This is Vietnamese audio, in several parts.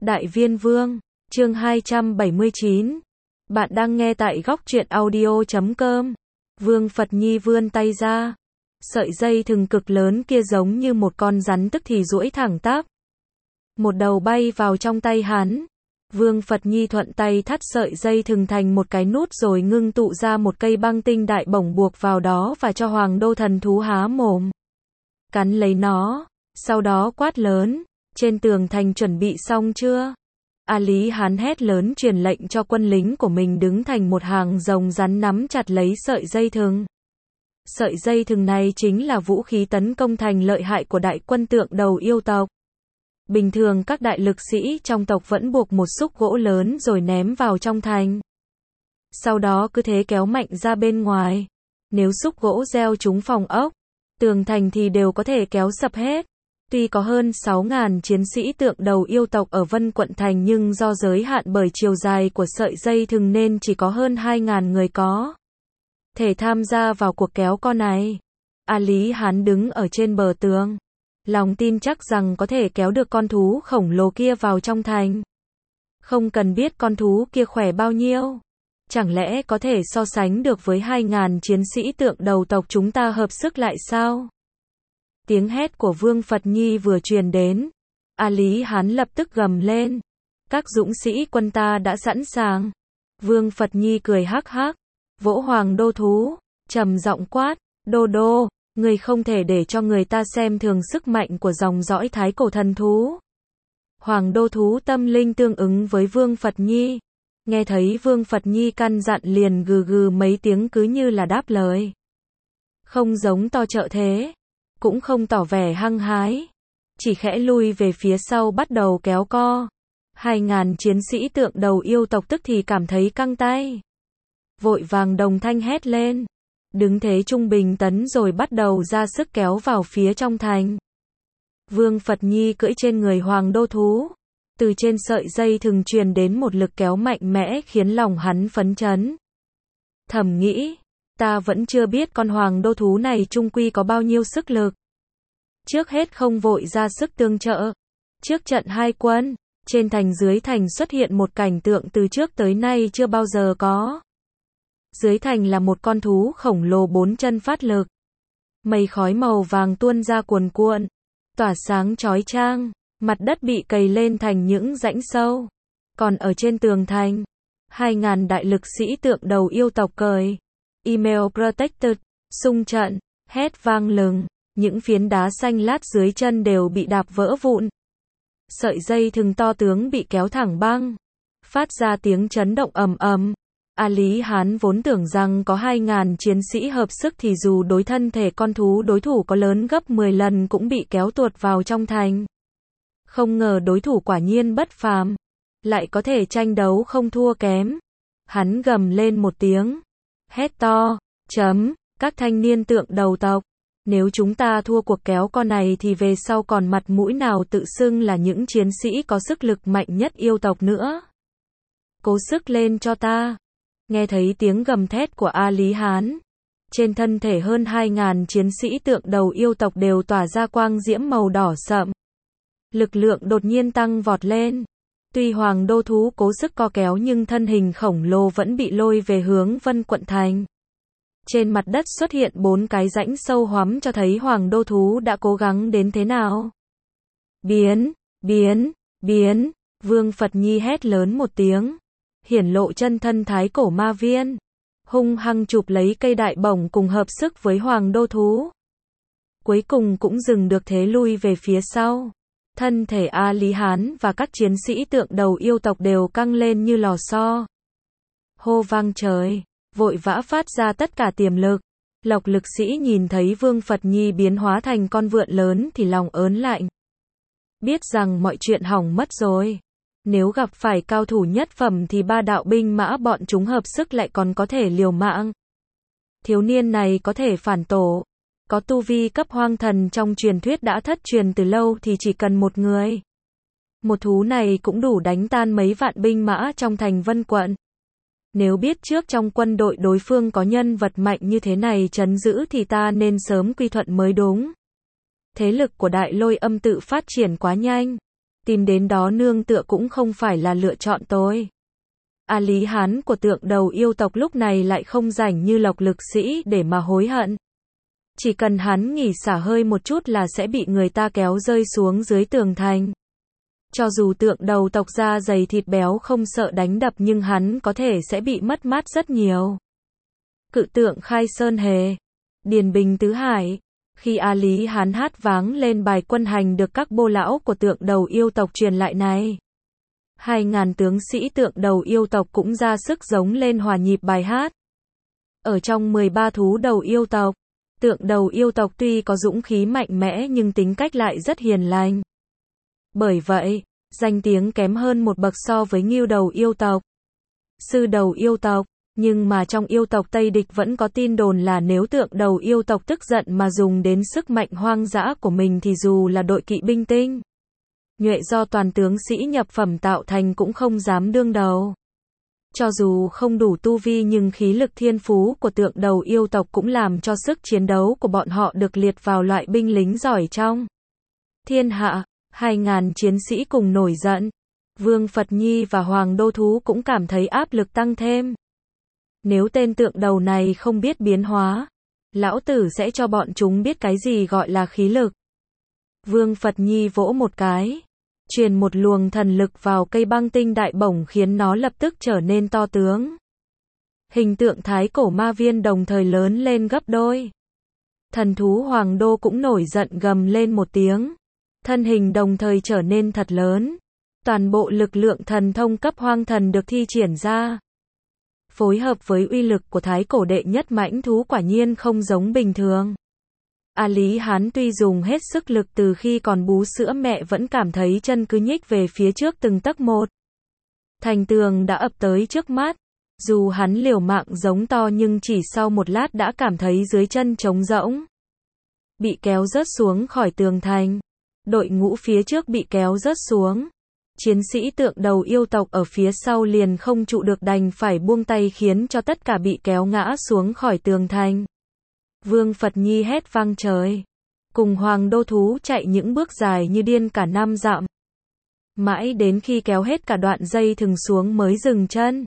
Đại Viên Vương, chương 279. Bạn đang nghe tại góc truyện audio.com. Vương Phật Nhi vươn tay ra. Sợi dây thừng cực lớn kia giống như một con rắn tức thì duỗi thẳng tắp. Một đầu bay vào trong tay hắn. Vương Phật Nhi thuận tay thắt sợi dây thừng thành một cái nút rồi ngưng tụ ra một cây băng tinh đại bổng buộc vào đó và cho Hoàng Đô thần thú há mồm. Cắn lấy nó, sau đó quát lớn, trên tường thành chuẩn bị xong chưa? A Lý Hán hét lớn truyền lệnh cho quân lính của mình đứng thành một hàng rồng rắn nắm chặt lấy sợi dây thừng. Sợi dây thừng này chính là vũ khí tấn công thành lợi hại của đại quân tượng đầu yêu tộc. Bình thường các đại lực sĩ trong tộc vẫn buộc một xúc gỗ lớn rồi ném vào trong thành. Sau đó cứ thế kéo mạnh ra bên ngoài. Nếu xúc gỗ gieo trúng phòng ốc, tường thành thì đều có thể kéo sập hết. Tuy có hơn 6.000 chiến sĩ tượng đầu yêu tộc ở Vân Quận Thành nhưng do giới hạn bởi chiều dài của sợi dây thừng nên chỉ có hơn 2.000 người có thể tham gia vào cuộc kéo co này. A Lý Hán đứng ở trên bờ tường, lòng tin chắc rằng có thể kéo được con thú khổng lồ kia vào trong thành. Không cần biết con thú kia khỏe bao nhiêu. Chẳng lẽ có thể so sánh được với 2.000 chiến sĩ tượng đầu tộc chúng ta hợp sức lại sao? Tiếng hét của Vương Phật Nhi vừa truyền đến. A Lý Hán lập tức gầm lên. Các dũng sĩ quân ta đã sẵn sàng. Vương Phật Nhi cười hắc hắc. Vỗ Hoàng Đô thú. Trầm giọng quát. Đô đô, người không thể để cho người ta xem thường sức mạnh của dòng dõi thái cổ thần thú. Hoàng Đô thú tâm linh tương ứng với Vương Phật Nhi. Nghe thấy Vương Phật Nhi căn dặn liền gừ gừ mấy tiếng cứ như là đáp lời. Không giống to trợ thế. Cũng không tỏ vẻ hăng hái. Chỉ khẽ lui về phía sau bắt đầu kéo co. 2.000 chiến sĩ tượng đầu yêu tộc tức thì cảm thấy căng tay. Vội vàng đồng thanh hét lên. Đứng thế trung bình tấn rồi bắt đầu ra sức kéo vào phía trong thành. Vương Phật Nhi cưỡi trên người Hoàng Đô thú. Từ trên sợi dây thừng truyền đến một lực kéo mạnh mẽ khiến lòng hắn phấn chấn. Thầm nghĩ, ta vẫn chưa biết con Hoàng Đô thú này chung quy có bao nhiêu sức lực. Trước hết không vội ra sức tương trợ. Trước trận hai quân, trên thành dưới thành xuất hiện một cảnh tượng từ trước tới nay chưa bao giờ có. Dưới thành là một con thú khổng lồ 4 chân phát lực. Mây khói màu vàng tuôn ra cuồn cuộn, tỏa sáng chói chang, mặt đất bị cày lên thành những rãnh sâu. Còn ở trên tường thành, 2.000 đại lực sĩ tượng đầu yêu tộc cởi Email Protected, xung trận, hét vang lừng, những phiến đá xanh lát dưới chân đều bị đạp vỡ vụn. Sợi dây thừng to tướng bị kéo thẳng băng, phát ra tiếng chấn động ầm ầm. A Lý Hán vốn tưởng rằng có 2.000 chiến sĩ hợp sức thì dù đối thân thể con thú đối thủ có lớn gấp 10 lần cũng bị kéo tuột vào trong thành. Không ngờ đối thủ quả nhiên bất phàm, lại có thể tranh đấu không thua kém. Hắn gầm lên một tiếng, hét to, các thanh niên tượng đầu tộc, nếu chúng ta thua cuộc kéo co này thì về sau còn mặt mũi nào tự xưng là những chiến sĩ có sức lực mạnh nhất yêu tộc nữa. Cố sức lên cho ta. Nghe thấy tiếng gầm thét của A Lý Hán, trên thân thể hơn 2.000 chiến sĩ tượng đầu yêu tộc đều tỏa ra quang diễm màu đỏ sậm. Lực lượng đột nhiên tăng vọt lên. Tuy Hoàng Đô thú cố sức co kéo nhưng thân hình khổng lồ vẫn bị lôi về hướng Vân Quận Thành. Trên mặt đất xuất hiện 4 cái rãnh sâu hoắm cho thấy Hoàng Đô thú đã cố gắng đến thế nào. Biến, Vương Phật Nhi hét lớn một tiếng. Hiển lộ chân thân thái cổ ma viên. Hung hăng chụp lấy cây đại bổng cùng hợp sức với Hoàng Đô thú. Cuối cùng cũng dừng được thế lui về phía sau. Thân thể A Lý Hán và các chiến sĩ tượng đầu yêu tộc đều căng lên như lò xo. Hô vang trời, vội vã phát ra tất cả tiềm lực. Lộc lực sĩ nhìn thấy Vương Phật Nhi biến hóa thành con vượn lớn thì lòng ớn lạnh. Biết rằng mọi chuyện hỏng mất rồi. Nếu gặp phải cao thủ nhất phẩm thì 3 đạo binh mã bọn chúng hợp sức lại còn có thể liều mạng. Thiếu niên này có thể phản tổ. Có tu vi cấp hoang thần trong truyền thuyết đã thất truyền từ lâu thì chỉ cần một người. Một thú này cũng đủ đánh tan mấy vạn binh mã trong thành Vân Quận. Nếu biết trước trong quân đội đối phương có nhân vật mạnh như thế này trấn giữ thì ta nên sớm quy thuận mới đúng. Thế lực của Đại Lôi Âm tự phát triển quá nhanh. Tìm đến đó nương tựa cũng không phải là lựa chọn tôi. Lý Hán của tượng đầu yêu tộc lúc này lại không rảnh như Lộc Lực Sĩ để mà hối hận. Chỉ cần hắn nghỉ xả hơi một chút là sẽ bị người ta kéo rơi xuống dưới tường thành. Cho dù tượng đầu tộc da dày thịt béo không sợ đánh đập nhưng hắn có thể sẽ bị mất mát rất nhiều. Cự tượng Khai Sơn Hề, Điền Bình Tứ Hải. Khi Lý Hán hát váng lên bài quân hành được các bô lão của tượng đầu yêu tộc truyền lại này, 2.000 tướng sĩ tượng đầu yêu tộc cũng ra sức giống lên hòa nhịp bài hát. Ở trong 13 thú đầu yêu tộc, tượng đầu yêu tộc tuy có dũng khí mạnh mẽ nhưng tính cách lại rất hiền lành. Bởi vậy, danh tiếng kém hơn một bậc so với Ngưu đầu yêu tộc, Sư đầu yêu tộc. Nhưng mà trong yêu tộc Tây Địch vẫn có tin đồn là nếu tượng đầu yêu tộc tức giận mà dùng đến sức mạnh hoang dã của mình thì dù là đội kỵ binh tinh nhuệ do toàn tướng sĩ nhập phẩm tạo thành cũng không dám đương đầu. Cho dù không đủ tu vi nhưng khí lực thiên phú của tượng đầu yêu tộc cũng làm cho sức chiến đấu của bọn họ được liệt vào loại binh lính giỏi trong thiên hạ. 2.000 chiến sĩ cùng nổi giận. Vương Phật Nhi và Hoàng Đô Thú cũng cảm thấy áp lực tăng thêm. Nếu tên tượng đầu này không biết biến hóa, lão tử sẽ cho bọn chúng biết cái gì gọi là khí lực. Vương Phật Nhi vỗ một cái, truyền một luồng thần lực vào cây băng tinh đại bổng khiến nó lập tức trở nên to tướng. Hình tượng thái cổ ma viên đồng thời lớn lên gấp đôi. Thần thú Hoàng Đô cũng nổi giận gầm lên một tiếng. Thân hình đồng thời trở nên thật lớn. Toàn bộ lực lượng thần thông cấp hoang thần được thi triển ra. Phối hợp với uy lực của thái cổ đệ nhất mãnh thú quả nhiên không giống bình thường. Lý Hán tuy dùng hết sức lực từ khi còn bú sữa mẹ vẫn cảm thấy chân cứ nhích về phía trước từng tấc một. Thành tường đã ập tới trước mắt. Dù hắn liều mạng giống to nhưng chỉ sau một lát đã cảm thấy dưới chân trống rỗng. Bị kéo rớt xuống khỏi tường thành. Đội ngũ phía trước bị kéo rớt xuống. Chiến sĩ tượng đầu yêu tộc ở phía sau liền không trụ được đành phải buông tay khiến cho tất cả bị kéo ngã xuống khỏi tường thành. Vương Phật Nhi hét vang trời. Cùng Hoàng Đô Thú chạy những bước dài như điên cả 5 dặm. Mãi đến khi kéo hết cả đoạn dây thừng xuống mới dừng chân.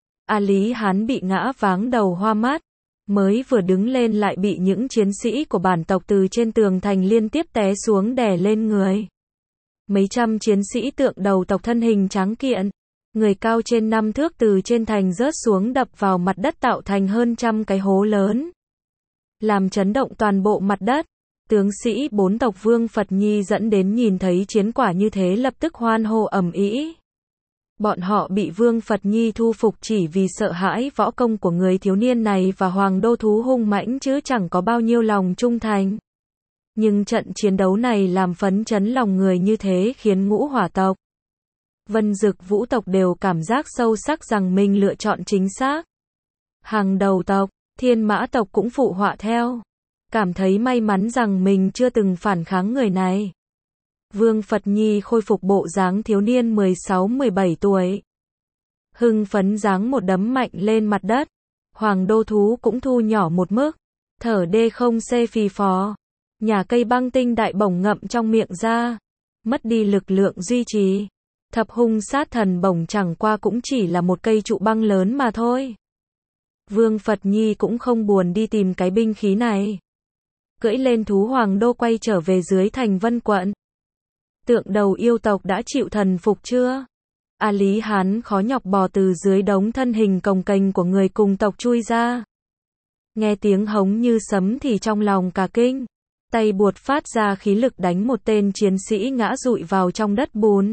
Lý Hán bị ngã váng đầu hoa mắt. Mới vừa đứng lên lại bị những chiến sĩ của bản tộc từ trên tường thành liên tiếp té xuống đè lên người. Mấy trăm chiến sĩ tượng đầu tộc thân hình tráng kiện, người cao trên 5 thước từ trên thành rớt xuống đập vào mặt đất tạo thành hơn trăm cái hố lớn. Làm chấn động toàn bộ mặt đất. Tướng sĩ 4 tộc Vương Phật Nhi dẫn đến nhìn thấy chiến quả như thế lập tức hoan hô ầm ĩ. Bọn họ bị Vương Phật Nhi thu phục chỉ vì sợ hãi võ công của người thiếu niên này và Hoàng Đô Thú hung mãnh chứ chẳng có bao nhiêu lòng trung thành. Nhưng trận chiến đấu này làm phấn chấn lòng người như thế khiến Ngũ Hỏa tộc, Vân Dực Vũ tộc đều cảm giác sâu sắc rằng mình lựa chọn chính xác. Hàng đầu tộc, Thiên Mã tộc cũng phụ họa theo. Cảm thấy may mắn rằng mình chưa từng phản kháng người này. Vương Phật Nhi khôi phục bộ dáng thiếu niên 16-17 tuổi. Hưng phấn giáng một đấm mạnh lên mặt đất. Hoàng Đô Thú cũng thu nhỏ một mức. Thở đê không xê phì phò. Nhà cây băng tinh đại bổng ngậm trong miệng ra. Mất đi lực lượng duy trì. Thập hung sát thần bổng chẳng qua cũng chỉ là một cây trụ băng lớn mà thôi. Vương Phật Nhi cũng không buồn đi tìm cái binh khí này. Cưỡi lên thú Hoàng Đô quay trở về dưới thành Vân quận. Tượng đầu yêu tộc đã chịu thần phục chưa? Lý Hán khó nhọc bò từ dưới đống thân hình cồng kềnh của người cùng tộc chui ra. Nghe tiếng hống như sấm thì trong lòng cả kinh. Tay buột phát ra khí lực đánh một tên chiến sĩ ngã rụi vào trong đất bùn.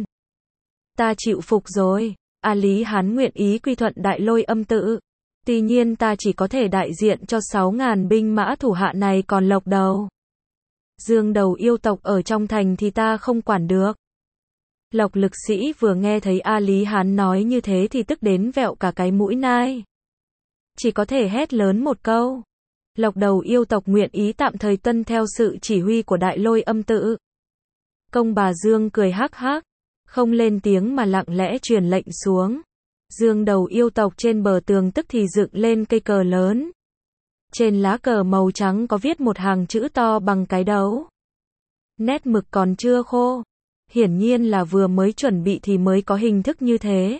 Ta chịu phục rồi. Lý Hán nguyện ý quy thuận Đại Lôi Âm tự. Tuy nhiên ta chỉ có thể đại diện cho 6.000 binh mã thủ hạ này còn Lộc đầu, Dương đầu yêu tộc ở trong thành thì ta không quản được. Lộc Lực Sĩ vừa nghe thấy Lý Hán nói như thế thì tức đến vẹo cả cái mũi nai. Chỉ có thể hét lớn một câu. Lộc đầu yêu tộc nguyện ý tạm thời tuân theo sự chỉ huy của Đại Lôi Âm tự. Công bà Dương cười hắc hắc, không lên tiếng mà lặng lẽ truyền lệnh xuống. Dương đầu yêu tộc trên bờ tường tức thì dựng lên cây cờ lớn. Trên lá cờ màu trắng có viết một hàng chữ to bằng cái đấu. Nét mực còn chưa khô. Hiển nhiên là vừa mới chuẩn bị thì mới có hình thức như thế.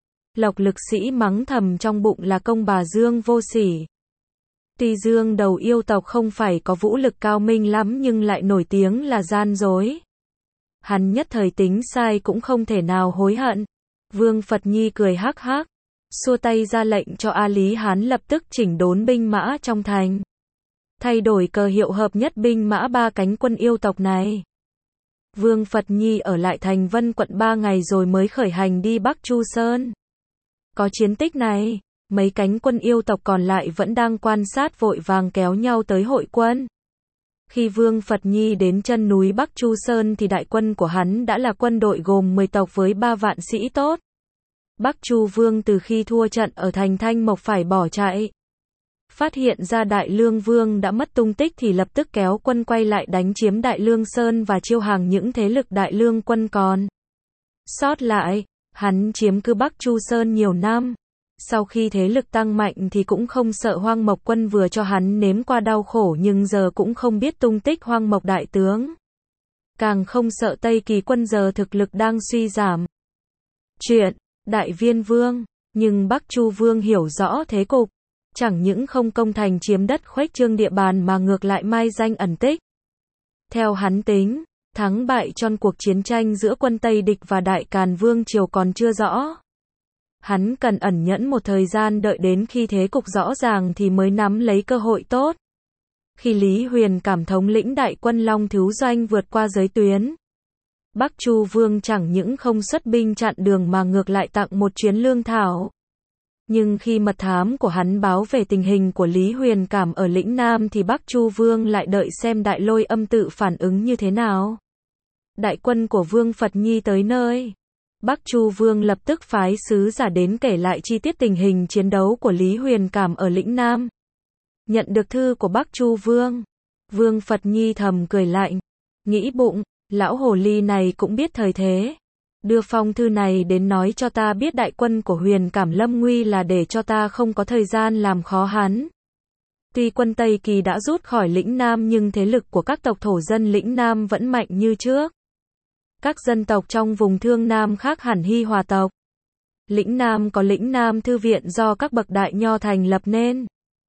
Lộc Lực Sĩ mắng thầm trong bụng là công bà Dương vô sỉ. Tuy Dương đầu yêu tộc không phải có vũ lực cao minh lắm nhưng lại nổi tiếng là gian dối. Hắn nhất thời tính sai cũng không thể nào hối hận. Vương Phật Nhi cười hắc hắc, xua tay ra lệnh cho A Lý Hán lập tức chỉnh đốn binh mã trong thành. Thay đổi cờ hiệu hợp nhất binh mã 3 cánh quân yêu tộc này. Vương Phật Nhi ở lại thành Vân quận 3 ngày rồi mới khởi hành đi Bắc Chu Sơn. Có chiến tích này, mấy cánh quân yêu tộc còn lại vẫn đang quan sát vội vàng kéo nhau tới hội quân. Khi Vương Phật Nhi đến chân núi Bắc Chu Sơn thì đại quân của hắn đã là quân đội gồm 10 tộc với 3 vạn sĩ tốt. Bắc Chu Vương từ khi thua trận ở thành Thanh Mộc phải bỏ chạy. Phát hiện ra Đại Lương Vương đã mất tung tích thì lập tức kéo quân quay lại đánh chiếm Đại Lương Sơn và chiêu hàng những thế lực Đại Lương quân còn sót lại. Hắn chiếm cứ Bắc Chu Sơn nhiều năm. Sau khi thế lực tăng mạnh thì cũng không sợ Hoang Mộc quân vừa cho hắn nếm qua đau khổ nhưng giờ cũng không biết tung tích Hoang Mộc đại tướng. Càng không sợ Tây Kỳ quân giờ thực lực đang suy giảm. Chuyện Đại Viên Vương, nhưng Bắc Chu Vương hiểu rõ thế cục, chẳng những không công thành chiếm đất khuếch trương địa bàn mà ngược lại mai danh ẩn tích. Theo hắn tính, thắng bại trong cuộc chiến tranh giữa quân Tây địch và Đại Càn Vương triều còn chưa rõ. Hắn cần ẩn nhẫn một thời gian đợi đến khi thế cục rõ ràng thì mới nắm lấy cơ hội tốt. Khi Lý Huyền Cảm thống lĩnh đại quân Long Thiếu Doanh vượt qua giới tuyến, Bắc Chu Vương chẳng những không xuất binh chặn đường mà ngược lại tặng một chuyến lương thảo. Nhưng khi mật thám của hắn báo về tình hình của Lý Huyền Cảm ở lĩnh Nam thì Bắc Chu Vương lại đợi xem Đại Lôi Âm tự phản ứng như thế nào. Đại quân của Vương Phật Nhi tới nơi. Bắc Chu Vương lập tức phái sứ giả đến kể lại chi tiết tình hình chiến đấu của Lý Huyền Cảm ở lĩnh Nam. Nhận được thư của Bắc Chu Vương, Vương Phật Nhi thầm cười lạnh, nghĩ bụng, lão hồ ly này cũng biết thời thế. Đưa phong thư này đến nói cho ta biết đại quân của Huyền Cảm lâm nguy là để cho ta không có thời gian làm khó hắn. Tuy quân Tây Kỳ đã rút khỏi lĩnh Nam nhưng thế lực của các tộc thổ dân lĩnh Nam vẫn mạnh như trước. Các dân tộc trong vùng Thương Nam khác hẳn Hi Hòa tộc. Lĩnh Nam có lĩnh Nam Thư viện do các bậc đại nho thành lập nên.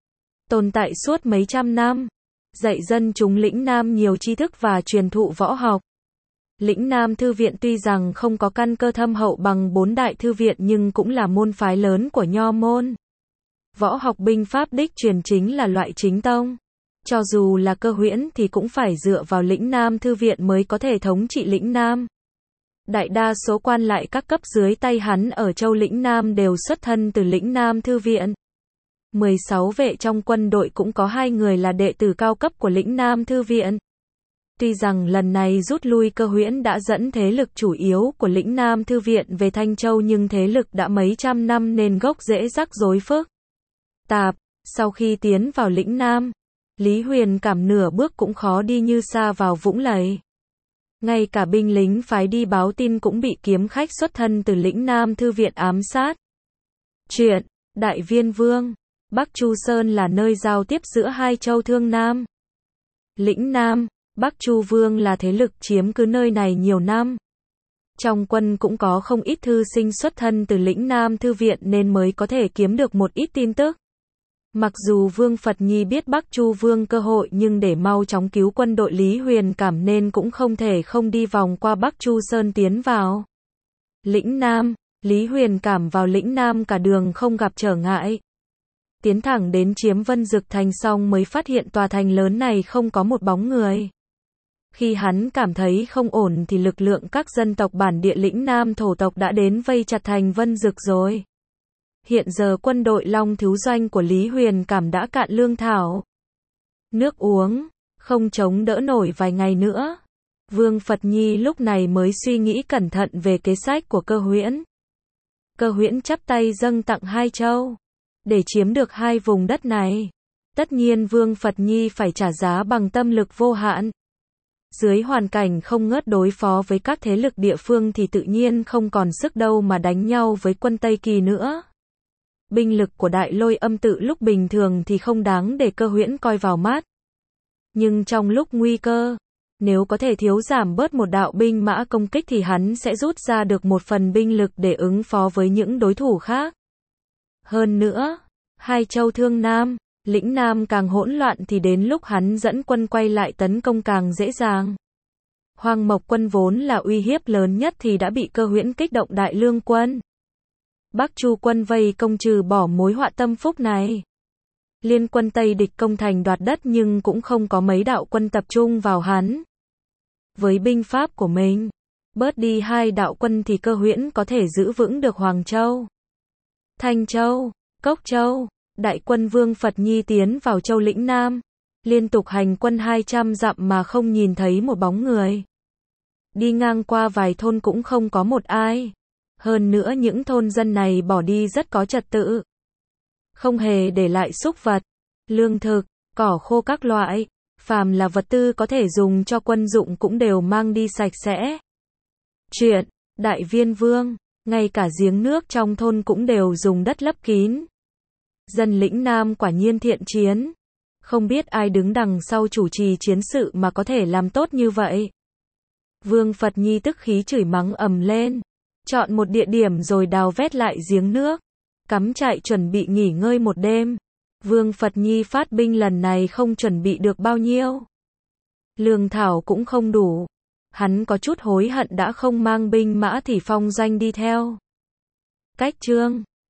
Tồn tại suốt mấy trăm năm. Dạy dân chúng lĩnh Nam nhiều tri thức và truyền thụ võ học. Lĩnh Nam Thư viện tuy rằng không có căn cơ thâm hậu bằng 4 đại thư viện nhưng cũng là môn phái lớn của nho môn. Võ học binh pháp đích truyền chính là loại chính tông. Cho dù là Cơ Huyễn thì cũng phải dựa vào lĩnh Nam Thư viện mới có thể thống trị lĩnh Nam. Đại đa số quan lại các cấp dưới tay hắn ở châu lĩnh Nam đều xuất thân từ lĩnh Nam Thư viện. 16 vệ trong quân đội cũng có 2 người là đệ tử cao cấp của lĩnh Nam Thư viện. Tuy rằng lần này rút lui Cơ Huyễn đã dẫn thế lực chủ yếu của lĩnh Nam Thư viện về Thanh Châu nhưng thế lực đã mấy trăm năm nên gốc rễ rắc rối phức tạp. Sau khi tiến vào lĩnh Nam, Lý Huyền Cảm nửa bước cũng khó đi như sa vào vũng lầy. Ngay cả binh lính phái đi báo tin cũng bị kiếm khách xuất thân từ lĩnh Nam Thư viện ám sát. Chuyện Đại Viên Vương, Bắc Chu Sơn là nơi giao tiếp giữa hai châu Thương Nam. Lĩnh Nam, Bắc Chu Vương là thế lực chiếm cứ nơi này nhiều năm. Trong quân cũng có không ít thư sinh xuất thân từ lĩnh Nam Thư viện nên mới có thể kiếm được một ít tin tức. Mặc dù Vương Phật Nhi biết Bắc Chu Vương cơ hội nhưng để mau chóng cứu quân đội Lý Huyền Cảm nên cũng không thể không đi vòng qua Bắc Chu Sơn tiến vào lĩnh Nam. Lý Huyền Cảm vào lĩnh Nam cả đường không gặp trở ngại. Tiến thẳng đến chiếm Vân Dực Thành xong mới phát hiện tòa thành lớn này không có một bóng người. Khi hắn cảm thấy không ổn thì lực lượng các dân tộc bản địa lĩnh Nam thổ tộc đã đến vây chặt thành Vân Dực rồi. Hiện giờ quân đội Long Thiếu Doanh của Lý Huyền Cảm đã cạn lương thảo, nước uống, không chống đỡ nổi vài ngày nữa. Vương Phật Nhi lúc này mới suy nghĩ cẩn thận về kế sách của Cơ Huyễn. Cơ Huyễn chắp tay dâng tặng 2 châu. Để chiếm được 2 vùng đất này, tất nhiên Vương Phật Nhi phải trả giá bằng tâm lực vô hạn. Dưới hoàn cảnh không ngớt đối phó với các thế lực địa phương thì tự nhiên không còn sức đâu mà đánh nhau với quân Tây Kỳ nữa. Binh lực của Đại Lôi Âm tự lúc bình thường thì không đáng để Cơ Huyễn coi vào mắt. Nhưng trong lúc nguy cơ, Nếu có thể thiếu giảm bớt một đạo binh mã công kích thì hắn sẽ rút ra được một phần binh lực để ứng phó với những đối thủ khác. Hơn nữa, hai châu Thương Nam, Lĩnh Nam càng hỗn loạn thì đến lúc hắn dẫn quân quay lại tấn công càng dễ dàng. Hoang Mộc quân vốn là uy hiếp lớn nhất thì đã bị Cơ Huyễn kích động Đại Lương quân. Bắc Chu quân vây công trừ bỏ mối họa tâm phúc này. Liên quân Tây địch công thành đoạt đất nhưng cũng không có mấy đạo quân tập trung vào hắn. Với binh pháp của mình, bớt đi hai đạo quân thì Cơ Huyễn có thể giữ vững được Hoàng Châu, Thanh Châu, Cốc Châu. Đại quân Vương Phật Nhi tiến vào châu Lĩnh Nam, liên tục hành quân 200 dặm mà không nhìn thấy một bóng người. Đi ngang qua vài thôn cũng không có một ai. Hơn nữa những thôn dân này bỏ đi rất có trật tự. Không hề để lại súc vật, lương thực, cỏ khô các loại, phàm là vật tư có thể dùng cho quân dụng cũng đều mang đi sạch sẽ. Chuyện, Đại Viên Vương, ngay cả giếng nước trong thôn cũng đều dùng đất lấp kín. Dân Lĩnh Nam quả nhiên thiện chiến. Không biết ai đứng đằng sau chủ trì chiến sự mà có thể làm tốt như vậy. Vương Phật Nhi tức khí chửi mắng ầm lên. Chọn một địa điểm rồi đào vét lại giếng nước. Cắm trại chuẩn bị nghỉ ngơi một đêm. Vương Phật Nhi phát binh lần này không chuẩn bị được bao nhiêu. Lương thảo cũng không đủ. Hắn có chút hối hận đã không mang binh mã thì phong doanh đi theo. Cách chương